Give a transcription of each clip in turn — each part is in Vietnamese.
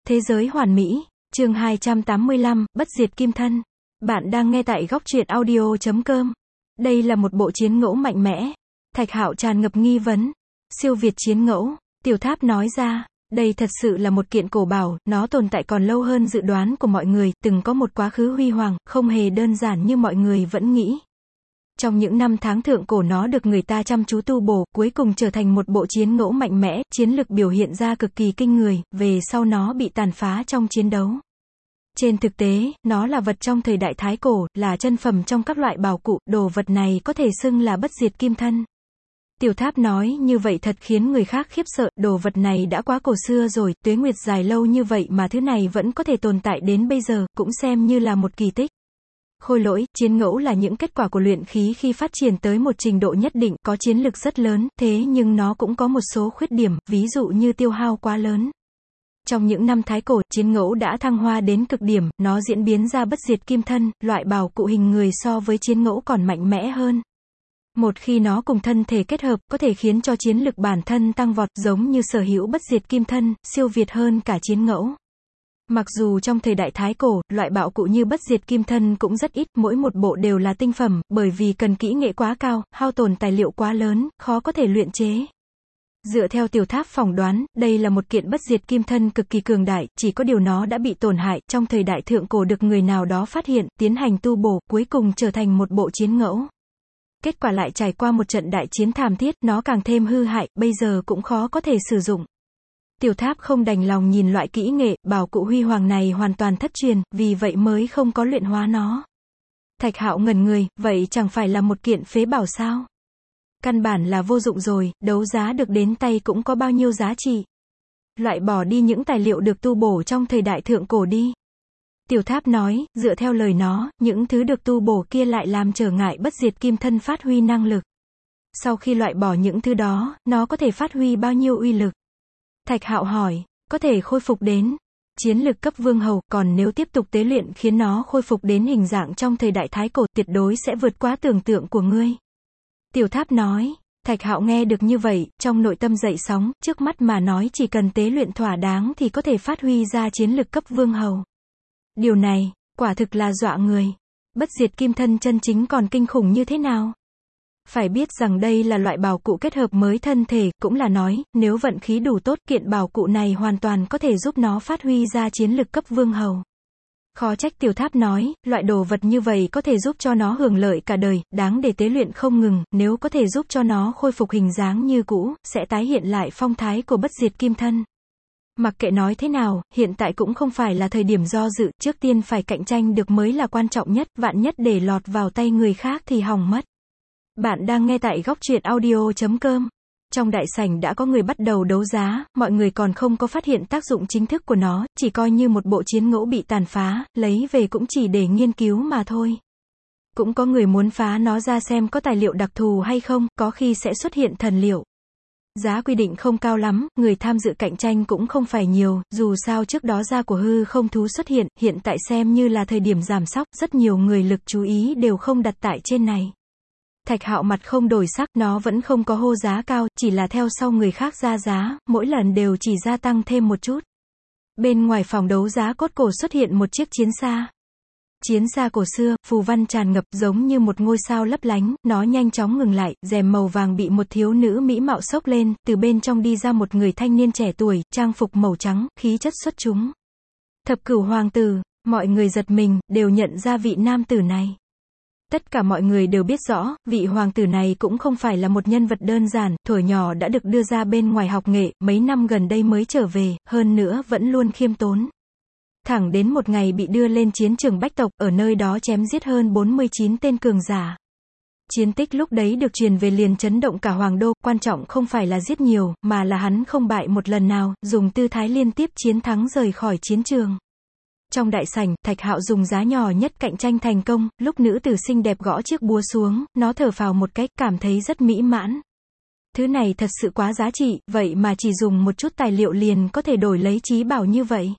Thế giới hoàn mỹ, chương 285, bất diệt kim thân. Bạn đang nghe tại góc truyện audio.com. Đây là một bộ chiến ngẫu mạnh mẽ. Thạch Hạo tràn ngập nghi vấn. Siêu việt chiến ngẫu, Tiểu Tháp nói ra. Đây thật sự là một kiện cổ bảo, nó tồn tại còn lâu hơn dự đoán của mọi người, từng có một quá khứ huy hoàng, không hề đơn giản như mọi người vẫn nghĩ. Trong những năm tháng thượng cổ nó được người ta chăm chú tu bổ, cuối cùng trở thành một bộ chiến ngẫu mạnh mẽ, chiến lực biểu hiện ra cực kỳ kinh người, về sau nó bị tàn phá trong chiến đấu. Trên thực tế, nó là vật trong thời đại Thái Cổ, là chân phẩm trong các loại bảo cụ, đồ vật này có thể xưng là bất diệt kim thân. Tiểu Tháp nói như vậy thật khiến người khác khiếp sợ, đồ vật này đã quá cổ xưa rồi, tuế nguyệt dài lâu như vậy mà thứ này vẫn có thể tồn tại đến bây giờ, cũng xem như là một kỳ tích. Khôi lỗi, chiến ngẫu là những kết quả của luyện khí khi phát triển tới một trình độ nhất định, có chiến lực rất lớn, thế nhưng nó cũng có một số khuyết điểm, ví dụ như tiêu hao quá lớn. Trong những năm Thái Cổ, chiến ngẫu đã thăng hoa đến cực điểm, nó diễn biến ra bất diệt kim thân, loại bảo cụ hình người so với chiến ngẫu còn mạnh mẽ hơn. Một khi nó cùng thân thể kết hợp, có thể khiến cho chiến lực bản thân tăng vọt, giống như sở hữu bất diệt kim thân, siêu việt hơn cả chiến ngẫu. Mặc dù trong thời đại Thái Cổ, loại bảo cụ như bất diệt kim thân cũng rất ít, mỗi một bộ đều là tinh phẩm, bởi vì cần kỹ nghệ quá cao, hao tổn tài liệu quá lớn, khó có thể luyện chế. Dựa theo Tiểu Tháp phỏng đoán, đây là một kiện bất diệt kim thân cực kỳ cường đại, chỉ có điều nó đã bị tổn hại, trong thời đại thượng cổ được người nào đó phát hiện, tiến hành tu bổ, cuối cùng trở thành một bộ chiến ngẫu. Kết quả lại trải qua một trận đại chiến thảm thiết, nó càng thêm hư hại, bây giờ cũng khó có thể sử dụng. Tiểu Tháp không đành lòng nhìn loại kỹ nghệ, bảo cụ huy hoàng này hoàn toàn thất truyền, vì vậy mới không có luyện hóa nó. Thạch Hạo ngẩn người, vậy chẳng phải là một kiện phế bảo sao? Căn bản là vô dụng rồi, đấu giá được đến tay cũng có bao nhiêu giá trị. Loại bỏ đi những tài liệu được tu bổ trong thời đại thượng cổ đi. Tiểu Tháp nói, dựa theo lời nó, những thứ được tu bổ kia lại làm trở ngại bất diệt kim thân phát huy năng lực. Sau khi loại bỏ những thứ đó, nó có thể phát huy bao nhiêu uy lực? Thạch Hạo hỏi, có thể khôi phục đến chiến lực cấp vương hầu, còn nếu tiếp tục tế luyện khiến nó khôi phục đến hình dạng trong thời đại Thái Cổ, tuyệt đối sẽ vượt quá tưởng tượng của ngươi. Tiểu Tháp nói. Thạch Hạo nghe được như vậy, trong nội tâm dậy sóng, trước mắt mà nói chỉ cần tế luyện thỏa đáng thì có thể phát huy ra chiến lực cấp vương hầu. Điều này, quả thực là dọa người. Bất diệt kim thân chân chính còn kinh khủng như thế nào? Phải biết rằng đây là loại bảo cụ kết hợp mới thân thể, cũng là nói, nếu vận khí đủ tốt, kiện bảo cụ này hoàn toàn có thể giúp nó phát huy ra chiến lực cấp vương hầu. Khó trách Tiểu Tháp nói, loại đồ vật như vậy có thể giúp cho nó hưởng lợi cả đời, đáng để tế luyện không ngừng, nếu có thể giúp cho nó khôi phục hình dáng như cũ, sẽ tái hiện lại phong thái của bất diệt kim thân. Mặc kệ nói thế nào, hiện tại cũng không phải là thời điểm do dự, trước tiên phải cạnh tranh được mới là quan trọng nhất, vạn nhất để lọt vào tay người khác thì hỏng mất. Bạn đang nghe tại góc truyện audio.com. Trong đại sảnh đã có người bắt đầu đấu giá, mọi người còn không có phát hiện tác dụng chính thức của nó, chỉ coi như một bộ chiến ngẫu bị tàn phá, lấy về cũng chỉ để nghiên cứu mà thôi. Cũng có người muốn phá nó ra xem có tài liệu đặc thù hay không, có khi sẽ xuất hiện thần liệu. Giá quy định không cao lắm, người tham dự cạnh tranh cũng không phải nhiều, dù sao trước đó da của hư không thú xuất hiện tại xem như là thời điểm giảm sóc, rất nhiều người lực chú ý đều không đặt tại trên này. Thạch Hạo mặt không đổi sắc, nó vẫn không có hô giá cao, chỉ là theo sau người khác ra giá, mỗi lần đều chỉ gia tăng thêm một chút. Bên ngoài phòng đấu giá cốt cổ xuất hiện một chiếc chiến xa. Chiến xa cổ xưa, phù văn tràn ngập, giống như một ngôi sao lấp lánh, nó nhanh chóng ngừng lại, rèm màu vàng bị một thiếu nữ mỹ mạo xốc lên, từ bên trong đi ra một người thanh niên trẻ tuổi, trang phục màu trắng, khí chất xuất chúng. Thập Cửu hoàng tử, mọi người giật mình, đều nhận ra vị nam tử này. Tất cả mọi người đều biết rõ, vị hoàng tử này cũng không phải là một nhân vật đơn giản, thuở nhỏ đã được đưa ra bên ngoài học nghệ, mấy năm gần đây mới trở về, hơn nữa vẫn luôn khiêm tốn. Thẳng đến một ngày bị đưa lên chiến trường bách tộc, ở nơi đó chém giết hơn 49 tên cường giả. Chiến tích lúc đấy được truyền về liền chấn động cả hoàng đô, quan trọng không phải là giết nhiều, mà là hắn không bại một lần nào, dùng tư thái liên tiếp chiến thắng rời khỏi chiến trường. Trong đại sảnh, Thạch Hạo dùng giá nhỏ nhất cạnh tranh thành công, lúc nữ tử xinh đẹp gõ chiếc búa xuống, nó thở phào một cách, cảm thấy rất mỹ mãn. Thứ này thật sự quá giá trị, vậy mà chỉ dùng một chút tài liệu liền có thể đổi lấy chí bảo như vậy.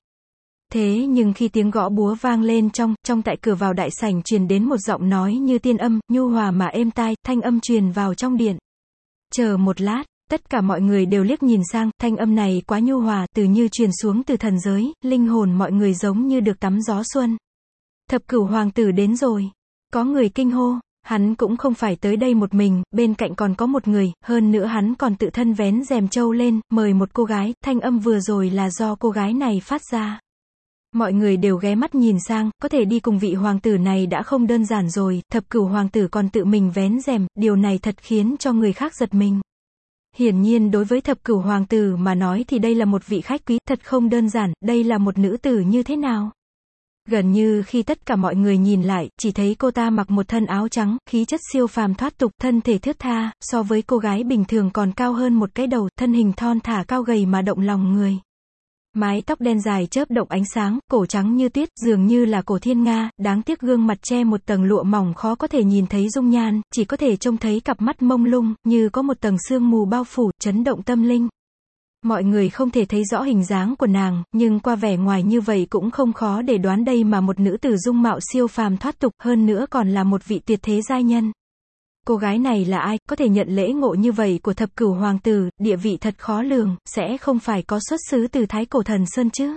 Thế nhưng khi tiếng gõ búa vang lên trong tại cửa vào đại sảnh truyền đến một giọng nói như tiên âm, nhu hòa mà êm tai, thanh âm truyền vào trong điện. Chờ một lát, Tất cả mọi người đều liếc nhìn sang, thanh âm này quá nhu hòa, từ như truyền xuống từ thần giới, linh hồn mọi người giống như được tắm gió xuân. Thập cửu hoàng tử đến rồi. Có người kinh hô, hắn cũng không phải tới đây một mình, bên cạnh còn có một người, hơn nữa hắn còn tự thân vén rèm trâu lên, mời một cô gái, thanh âm vừa rồi là do cô gái này phát ra. Mọi người đều ghé mắt nhìn sang, có thể đi cùng vị hoàng tử này đã không đơn giản rồi, thập cửu hoàng tử còn tự mình vén rèm, điều này thật khiến cho người khác giật mình. Hiển nhiên đối với thập cửu hoàng tử mà nói thì đây là một vị khách quý, thật không đơn giản, đây là một nữ tử như thế nào? Gần như khi tất cả mọi người nhìn lại, chỉ thấy cô ta mặc một thân áo trắng, khí chất siêu phàm thoát tục, thân thể thướt tha, so với cô gái bình thường còn cao hơn một cái đầu, thân hình thon thả cao gầy mà động lòng người. Mái tóc đen dài chớp động ánh sáng, cổ trắng như tuyết, dường như là cổ thiên nga, đáng tiếc gương mặt che một tầng lụa mỏng khó có thể nhìn thấy dung nhan, chỉ có thể trông thấy cặp mắt mông lung, như có một tầng sương mù bao phủ, chấn động tâm linh. Mọi người không thể thấy rõ hình dáng của nàng, nhưng qua vẻ ngoài như vậy cũng không khó để đoán đây mà một nữ tử dung mạo siêu phàm thoát tục, hơn nữa còn là một vị tuyệt thế giai nhân. Cô gái này là ai, có thể nhận lễ ngộ như vậy của thập cửu hoàng tử, địa vị thật khó lường, sẽ không phải có xuất xứ từ Thái Cổ Thần Sơn chứ?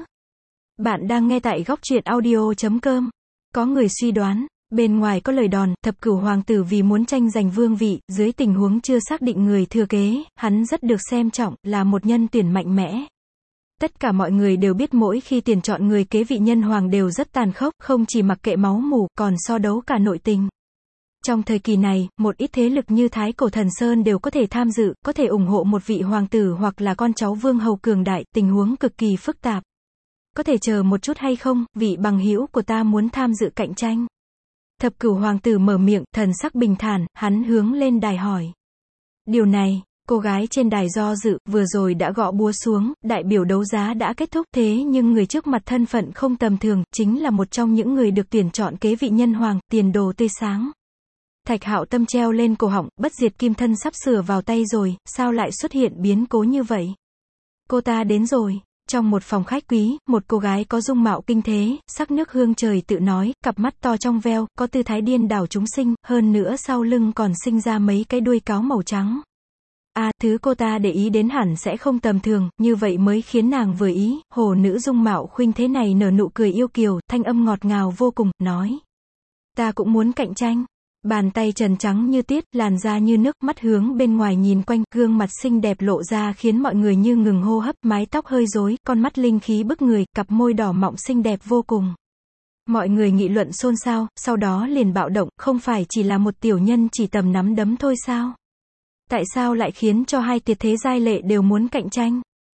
Bạn đang nghe tại góc truyện audio.com. Có người suy đoán, bên ngoài có lời đồn, thập cửu hoàng tử vì muốn tranh giành vương vị, dưới tình huống chưa xác định người thừa kế, hắn rất được xem trọng, là một nhân tuyển mạnh mẽ. Tất cả mọi người đều biết mỗi khi tuyển chọn người kế vị nhân hoàng đều rất tàn khốc, không chỉ mặc kệ máu mủ, còn so đấu cả nội tình. Trong thời kỳ này, một ít thế lực như Thái Cổ Thần Sơn đều có thể tham dự, có thể ủng hộ một vị hoàng tử hoặc là con cháu vương hầu cường đại, tình huống cực kỳ phức tạp. Có thể chờ một chút hay không, vị bằng hữu của ta muốn tham dự cạnh tranh. Thập cửu hoàng tử mở miệng, thần sắc bình thản, hắn hướng lên đài hỏi. Điều này, cô gái trên đài do dự, vừa rồi đã gõ búa xuống, đại biểu đấu giá đã kết thúc, thế nhưng người trước mặt thân phận không tầm thường, chính là một trong những người được tuyển chọn kế vị nhân hoàng, tiền đồ tươi sáng. Thạch Hạo tâm treo lên cổ họng, bất diệt kim thân sắp sửa vào tay rồi, sao lại xuất hiện biến cố như vậy? Cô ta đến rồi. Trong một phòng khách quý, một cô gái có dung mạo kinh thế, sắc nước hương trời tự nói, cặp mắt to trong veo, có tư thái điên đảo chúng sinh, hơn nữa sau lưng còn sinh ra mấy cái đuôi cáo màu trắng. Thứ cô ta để ý đến hẳn sẽ không tầm thường, như vậy mới khiến nàng vừa ý, hồ nữ dung mạo khuynh thế này nở nụ cười yêu kiều, thanh âm ngọt ngào vô cùng, nói. Ta cũng muốn cạnh tranh. Bàn tay trần trắng như tiết, làn da như nước, mắt hướng bên ngoài nhìn quanh, gương mặt xinh đẹp lộ ra khiến mọi người như ngừng hô hấp, mái tóc hơi rối, con mắt linh khí bức người, cặp môi đỏ mọng xinh đẹp vô cùng. Mọi người nghị luận xôn xao, sau đó liền bạo động, không phải chỉ là một tiểu nhân chỉ tầm nắm đấm thôi sao? Tại sao lại khiến cho hai tuyệt thế giai lệ đều muốn cạnh tranh?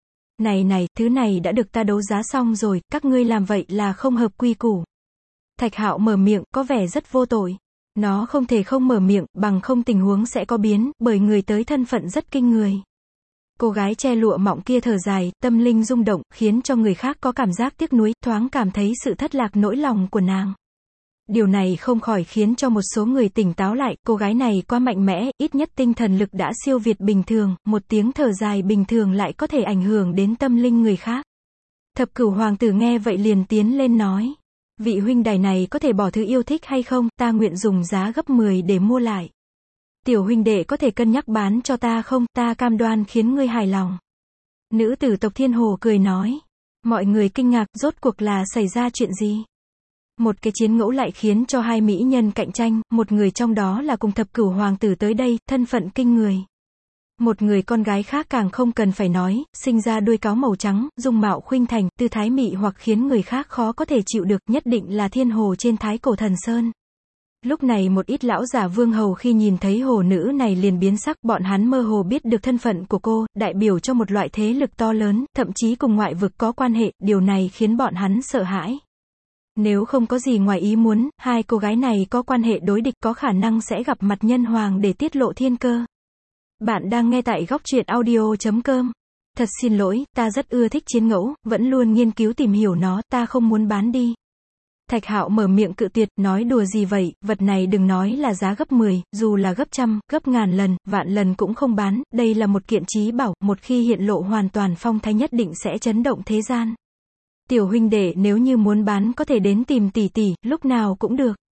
Này, thứ này đã được ta đấu giá xong rồi, các ngươi làm vậy là không hợp quy củ. Thạch Hạo mở miệng, có vẻ rất vô tội. Nó không thể không mở miệng, bằng không tình huống sẽ có biến, bởi người tới thân phận rất kinh người. Cô gái che lụa mỏng kia thở dài, tâm linh rung động, khiến cho người khác có cảm giác tiếc nuối, thoáng cảm thấy sự thất lạc nỗi lòng của nàng. Điều này không khỏi khiến cho một số người tỉnh táo lại, cô gái này quá mạnh mẽ, ít nhất tinh thần lực đã siêu việt bình thường, một tiếng thở dài bình thường lại có thể ảnh hưởng đến tâm linh người khác. Thập cửu hoàng tử nghe vậy liền tiến lên nói. Vị huynh đài này có thể bỏ thứ yêu thích hay không, ta nguyện dùng giá gấp 10 để mua lại. Tiểu huynh đệ có thể cân nhắc bán cho ta không, ta cam đoan khiến ngươi hài lòng. Nữ tử tộc Thiên Hồ cười nói. Mọi người kinh ngạc, rốt cuộc là xảy ra chuyện gì? Một cái chiến ngẫu lại khiến cho hai mỹ nhân cạnh tranh, một người trong đó là cùng thập cửu hoàng tử tới đây, thân phận kinh người. Một người con gái khác càng không cần phải nói, sinh ra đuôi cáo màu trắng, dung mạo khuynh thành, tư thái mị hoặc khiến người khác khó có thể chịu được, nhất định là thiên hồ trên Thái Cổ Thần Sơn. Lúc này một ít lão giả vương hầu khi nhìn thấy hồ nữ này liền biến sắc, bọn hắn mơ hồ biết được thân phận của cô, đại biểu cho một loại thế lực to lớn, thậm chí cùng ngoại vực có quan hệ, điều này khiến bọn hắn sợ hãi. Nếu không có gì ngoài ý muốn, hai cô gái này có quan hệ đối địch, có khả năng sẽ gặp mặt nhân hoàng để tiết lộ thiên cơ. Bạn đang nghe tại góc truyện audio.com. Thật xin lỗi, ta rất ưa thích chiến ngẫu, vẫn luôn nghiên cứu tìm hiểu nó, ta không muốn bán đi. Thạch Hạo mở miệng cự tuyệt, nói đùa gì vậy, vật này đừng nói là giá gấp 10, dù là gấp trăm, gấp ngàn lần, vạn lần cũng không bán, đây là một kiện chí bảo, một khi hiện lộ hoàn toàn phong thái nhất định sẽ chấn động thế gian. Tiểu huynh đệ nếu như muốn bán có thể đến tìm tỷ tỷ, lúc nào cũng được.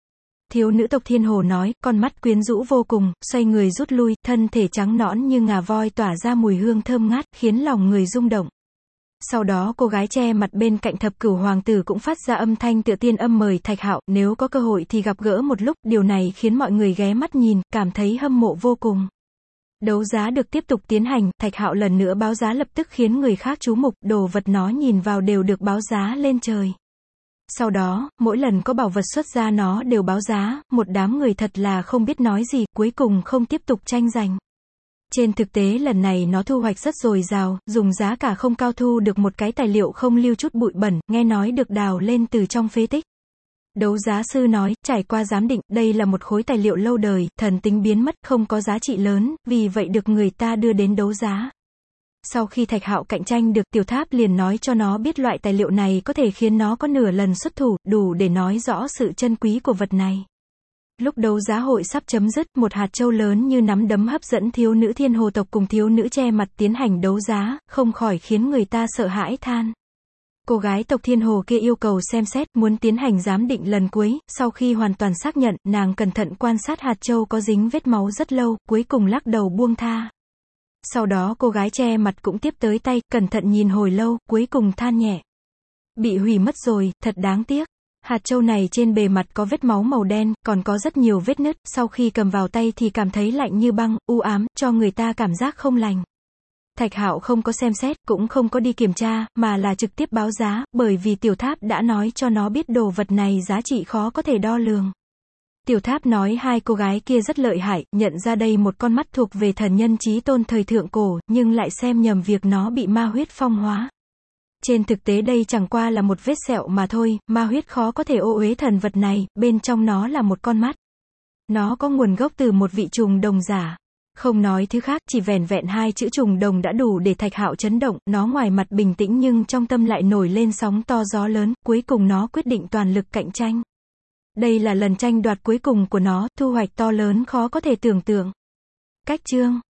thiếu nữ tộc thiên hồ nói, con mắt quyến rũ vô cùng, xoay người rút lui, thân thể trắng nõn như ngà voi tỏa ra mùi hương thơm ngát, khiến lòng người rung động. Sau đó cô gái che mặt bên cạnh thập cửu hoàng tử cũng phát ra âm thanh tựa tiên âm mời Thạch Hạo, nếu có cơ hội thì gặp gỡ một lúc, điều này khiến mọi người ghé mắt nhìn, cảm thấy hâm mộ vô cùng. Đấu giá được tiếp tục tiến hành, Thạch Hạo lần nữa báo giá lập tức khiến người khác chú mục, đồ vật nó nhìn vào đều được báo giá lên trời. Sau đó, mỗi lần có bảo vật xuất ra nó đều báo giá, một đám người thật là không biết nói gì, cuối cùng không tiếp tục tranh giành. Trên thực tế lần này nó thu hoạch rất dồi dào, dùng giá cả không cao thu được một cái tài liệu không lưu chút bụi bẩn, nghe nói được đào lên từ trong phế tích. Đấu giá sư nói, trải qua giám định, đây là một khối tài liệu lâu đời, thần tính biến mất, không có giá trị lớn, vì vậy được người ta đưa đến đấu giá. Sau khi Thạch Hạo cạnh tranh được, Tiểu Tháp liền nói cho nó biết loại tài liệu này có thể khiến nó có nửa lần xuất thủ, đủ để nói rõ sự chân quý của vật này. Lúc đấu giá hội sắp chấm dứt, một hạt châu lớn như nắm đấm hấp dẫn thiếu nữ thiên hồ tộc cùng thiếu nữ che mặt tiến hành đấu giá, không khỏi khiến người ta sợ hãi than. Cô gái tộc thiên hồ kia yêu cầu xem xét, muốn tiến hành giám định lần cuối, sau khi hoàn toàn xác nhận, nàng cẩn thận quan sát hạt châu có dính vết máu rất lâu, cuối cùng lắc đầu buông tha. Sau đó cô gái che mặt cũng tiếp tới tay, cẩn thận nhìn hồi lâu, cuối cùng than nhẹ. Bị hủy mất rồi, thật đáng tiếc. Hạt châu này trên bề mặt có vết máu màu đen, còn có rất nhiều vết nứt, sau khi cầm vào tay thì cảm thấy lạnh như băng, u ám, cho người ta cảm giác không lành. Thạch Hạo không có xem xét, cũng không có đi kiểm tra, mà là trực tiếp báo giá, bởi vì Tiểu Tháp đã nói cho nó biết đồ vật này giá trị khó có thể đo lường. Tiểu Tháp nói hai cô gái kia rất lợi hại, nhận ra đây một con mắt thuộc về thần nhân chí tôn thời thượng cổ, nhưng lại xem nhầm việc nó bị ma huyết phong hóa. Trên thực tế đây chẳng qua là một vết sẹo mà thôi, ma huyết khó có thể ô uế thần vật này, bên trong nó là một con mắt. Nó có nguồn gốc từ một vị trùng đồng giả. Không nói thứ khác, chỉ vẻn vẹn hai chữ trùng đồng đã đủ để Thạch Hạo chấn động, nó ngoài mặt bình tĩnh nhưng trong tâm lại nổi lên sóng to gió lớn, cuối cùng nó quyết định toàn lực cạnh tranh. Đây là lần tranh đoạt cuối cùng của nó, thu hoạch to lớn khó có thể tưởng tượng. Cách chương